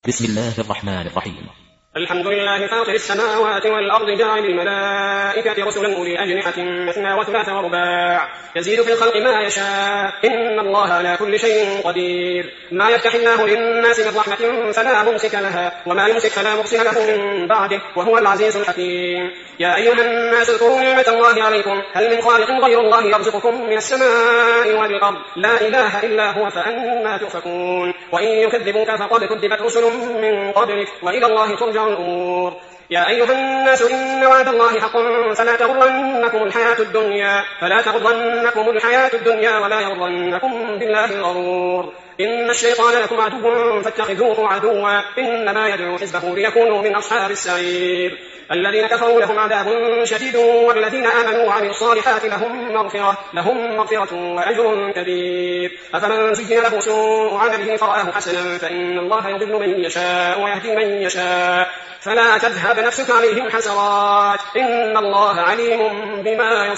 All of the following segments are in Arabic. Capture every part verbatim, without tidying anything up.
بسم الله الرحمن الرحيم. الحمد لله فاطر السماوات والأرض جاعل الملائكة رسلا أولي أجنحة مثنى وثلاث ورباع يزيد في الخلق ما يشاء إن الله على كل شيء قدير. ما يفتح الله للناس من رحمة فلا ممسك لها وما يمسك فلا مرسل له من بعده وهو العزيز الحكيم. يا أيها الناس اذكروا نعمة الله عليكم هل من خالق غير الله يرزقكم من السماء والأرض لا إله إلا هو فأنى تؤفكون. وإن يكذبوك فقد كذبت رسل من قبلك وإلى الله ترجع الأمور. يا أيها الناس إن وعد الله حق فلا تغرنكم الحياة الدنيا فلا تغرنكم الحياة الدنيا ولا يغرنكم بالله الغرور. إن الشيطان لكم عدو فاتخذوه عدوا إنما يدعو حزبه ليكونوا من أصحاب السعير. الذين كفروا لهم عذاب شديد والذين آمنوا وعملوا الصالحات لهم مغفرة لهم مغفرة وأجر كبير. أفمن زين له سوء عمله فرآه حسنا فإن الله يضل من يشاء ويهدي من يشاء فلا تذهب نفسك عليهم حسرات إن الله عليم بما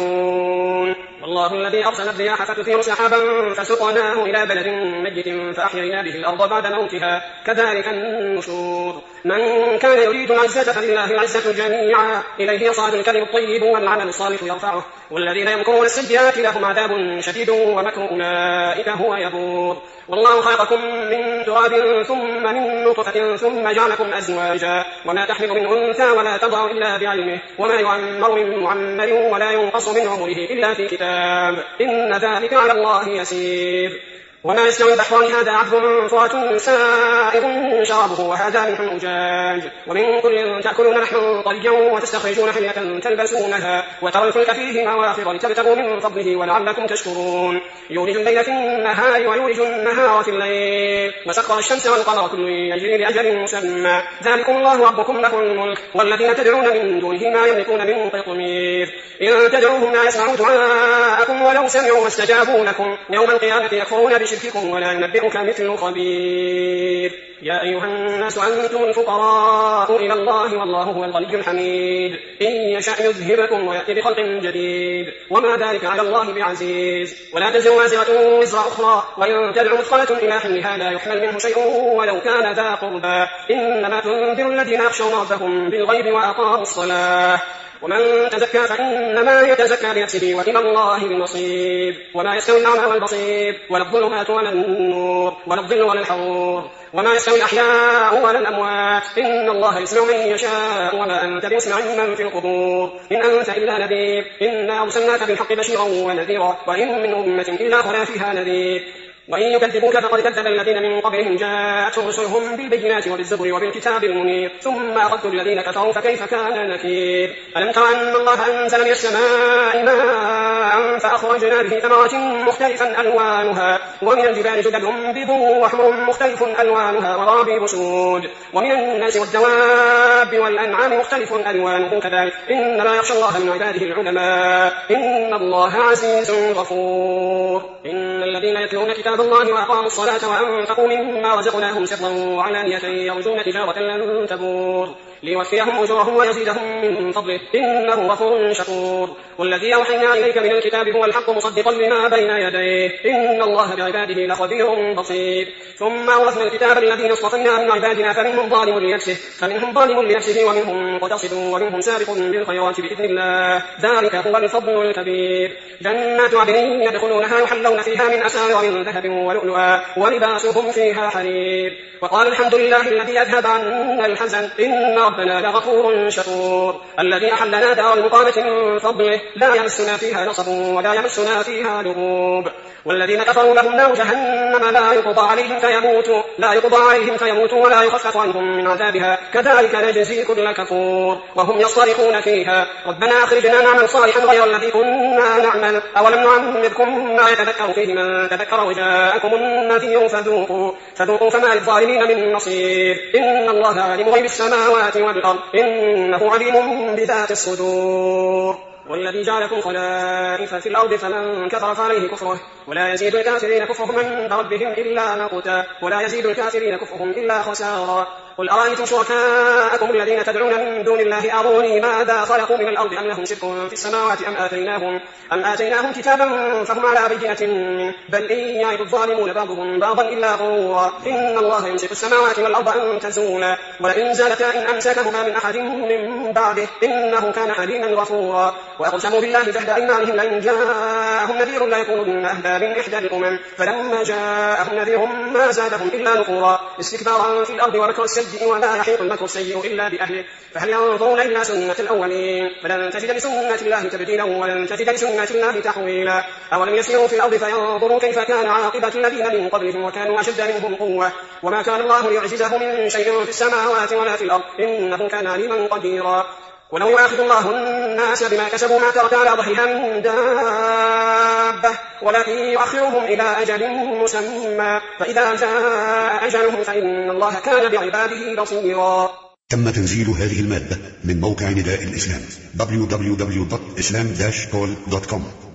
يصنعون. والله الذي أرسل الرياح فتثير سحابا فسقناه إلى بلد ميت فأحيينا به الأرض بعد موتها كذلك النشور. من كان يريد العزة فلله العزة جميعا إليه يصعد الكلم الطيب والعمل الصالح يرفعه والذين يمكرون السيئات لهم عذاب شديد ومكر أولئك هو يبور. والله خلقكم من تراب ثم من نطفة ثم جعلكم أزواجا وما تحمل من أنثى ولا تضع إلا بعلمه وما يعمر من معمر ولا ينقص من عمره إلا في كتاب إن ذلك على الله يسير. وما يستوي البحران هذا عذب فرات سائغ شرابه وهذا ملح أجاج ومن كل تأكلون لحما طريا وتستخرجون حلية تلبسونها وترى الفلك فيه مواخر لتبتغوا من فضله ولعلكم تشكرون. يولج الليل في النهار ويولج النهار في الليل وسخر الشمس والقمر كل يجري لأجل مسمى ذلكم الله ربكم له الملك والذين تدعون من دونه ما يملكون من قطمير إن تدعوهم لا يسمعوا دعاءكم ولو سمعوا ما استجابوا لكم يوم القيامة يكفرون بشرككم ولا ينبئك مثل خبير. يا أيها الناس أنتم الفقراء إلى الله والله هو الغني الحميد إن يشاء يذهبكم ويأتي بخلق جديد وما ذلك على الله بعزيز. ولا تزر وازرة وزر أخرى وإن تدع مثقلة إلى حملها لا يحمل منه شيء ولو كان ذا قربى إنما تنذر الذين يخشون ربهم بالغيب وأقاموا الصلاة ومن تزكى فإنما يتزكى لنفسه وإلى الله المصير. وما يستوي الأعمى والبصير ولا الظلمات ولا النور ولا الظل ولا الحرور وما يستوي الأحياء ولا الأموات إن الله يسمع من يشاء وما أنت بمسمع من في القبور إن أنت إلا نذير إنا أرسلناك بالحق بشيرا ونذيرا وإن من أمة إلا خلا فيها نذير. وإن يكذبوك فقد كذب الذين من قبلهم جاءتهم رسلهم بالبينات وبالزبر وبالكتاب المنير ثم أخذت الذين كفروا فكيف كان نكير. ألم تر أن الله أنزل من السماء ماء فأخرجنا به ثمرات مختلفا ألوانها ومن الجبال جدد بيض وأحمر مختلف ألوانها ورابيب سود ومن الناس والدواب والأنعام مختلف ألوانه كذلك إنما يخشى الله من عباده العلماء إن الله عزيز غفور. إن الذين يتلون كتاب الله وأقاموا الصلاة وأنفقوا مما رزقناهم سرا وعلانية يرجون تجارة لن تبور ليوفيهم أجورهم ويزيدهم من فضله إنه غفور شكور. والذي أوحينا إليك من الكتاب هو الحق مصدقا لما بين يديه إن الله بعباده لخبير بصير. ثم أورثنا الكتاب الذين اصطفينا من عبادنا فمنهم ظالم لنفسه فمنهم ظالم لنفسه ومنهم مقتصد ومنهم سابق بالخيرات بإذن الله ذلك هو الفضل الكبير. جنات عدن يدخلونها يحلون فيها من أساور من ذهب ولؤلؤا ولباسهم فيها حرير. وقال الحمد لله الذي أذهب عنا الحزن إن ربنا لغفور شكور. الذي أحلنا دار المقامة من فضله لا يمسنا فيها نصب ولا يمسنا فيها لغوب. والذين كفروا لهم نار جهنم لا يقضى عليهم فيموتوا لا يقضى عليهم فيموتوا ولا يخفف عنهم من عذابها كذلك نجزي كل كفور وهم يصطرخون فيها ربنا أخرجنا نعمل صالحا غير الذي كنا نعمل أولم نعمركم ما يتذكر فيه من تذكر وجاءكم النذير فذوقوا فذوقوا فما للظالمين من نصير. إن الله عالم غيب السماوات والأرض إنه عليم بذات الصدور. والذي جعلكم خلائف في الأرض فمن كفر فعليه كفره ولا يزيد الكافرين كفرهم عند ربهم إلا مقتا ولا يزيد الكافرين كفرهم إلا خسارا. قل أرأيتم شركاءكم الذين تدعون من دون الله أروني ماذا خلقوا من الأرض أم لهم شرك في السماوات أم آتيناهم, أم آتيناهم كتابا فهم على بينة منه بل إن يعد الظالمون بعضهم بعضا إلا غرورا إن الله يمسك السماوات والأرض أن تزولا ولئن زالتا إن أمسكهما من أحد من بعده إنه كان عليما غفورا وأقسموا بالله جهد أيمانهم لئن جاءهم نذير لا يكونن أهدى من إحدى الأمم فلما جاءهم نذير ما زادهم إلا نفورا استكبارا في الأرض ومكر السيء ولا يحيط المكر السيء إلا بأهله فهل ينظرون إلا سنة الأولين فلن تجد لسنة الله تبديلا ولن تجد لسنة الله تحويلا أولم يسيروا في الأرض فينظروا كيف كان عاقبة الذين من قبلهم وكانوا أشد منهم قوة وما كان الله ليعجزه من شيء في السماوات ولا في الأرض إنه كان عليما قديرا ولو يؤاخذ الله الناس بما كسبوا ما ترك على ظهرها من دابة ولكن يؤخرهم إلى أجل مسمى فإذا جاء أجلهم فإن الله كان بعباده بصيرا. تم تنزيل هذه المادة من موقع نداء الإسلام دبليو دبليو دبليو دوت إسلام داش كول دوت كوم.